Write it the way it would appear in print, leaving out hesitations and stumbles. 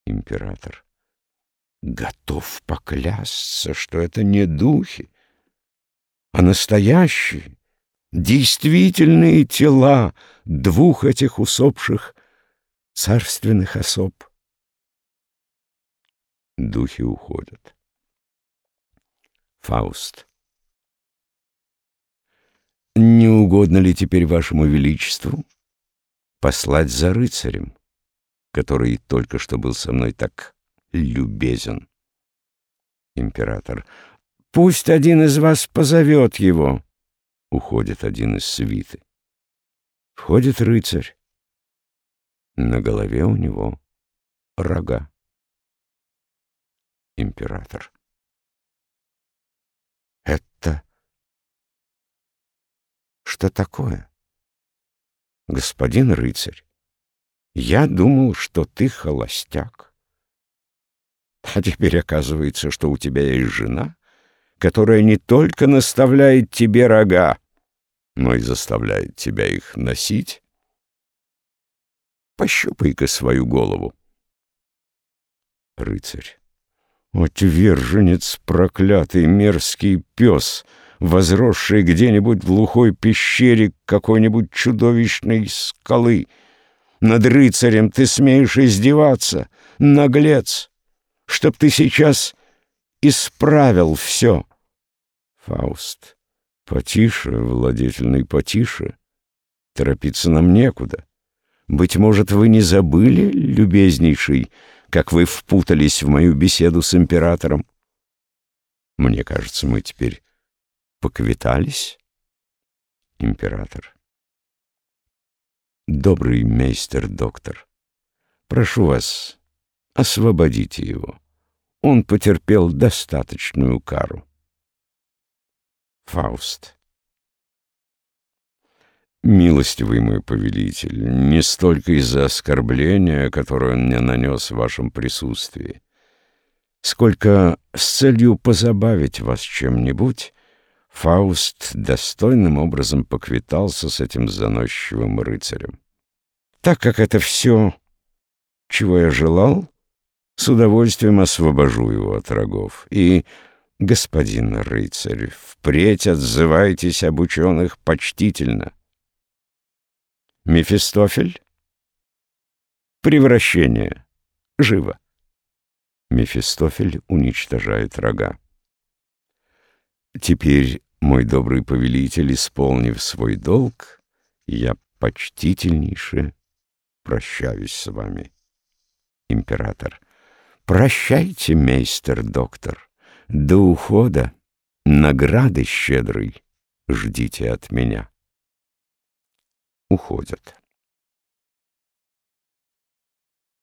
Император. Готов поклясться, что это не духи, а настоящие, действительные тела двух этих усопших царственных особ. Духи уходят. Фауст. Не угодно ли теперь вашему величеству послать за рыцарем, который только что был со мной так любезен? Император. Пусть один из вас позовет его. Уходит один из свиты. Входит рыцарь. На голове у него рога. Император. Это что такое? Господин рыцарь, я думал, что ты холостяк. А теперь оказывается, что у тебя есть жена, которая не только наставляет тебе рога, но и заставляет тебя их носить. Пощупай-ка свою голову. Рыцарь. Отверженец, проклятый, мерзкий пес, возросший где-нибудь в глухой пещере какой-нибудь чудовищной скалы. Над рыцарем ты смеешь издеваться, наглец, чтоб ты сейчас исправил все. Фауст. Потише, владетельный, потише. Торопиться нам некуда. Быть может, вы не забыли, любезнейший, как вы впутались в мою беседу с императором? Мне кажется, мы теперь поквитались. Император. Добрый мейстер-доктор, прошу вас, освободите его. Он потерпел достаточную кару. Фауст. Милостивый мой повелитель, не столько из-за оскорбления, которое он мне нанес в вашем присутствии, сколько с целью позабавить вас чем-нибудь, Фауст достойным образом поквитался с этим заносчивым рыцарем. Так как это все, чего я желал, с удовольствием освобожу его от рогов. И, господин рыцарь, впредь отзывайтесь об ученых почтительно. Мефистофель? Превращение. Живо. Мефистофель уничтожает рога. Теперь, мой добрый повелитель, исполнив свой долг, я почтительнейше прощаюсь с вами. Император. Прощайте, мейстер-доктор. До ухода награды щедрой ждите от меня. Уходят.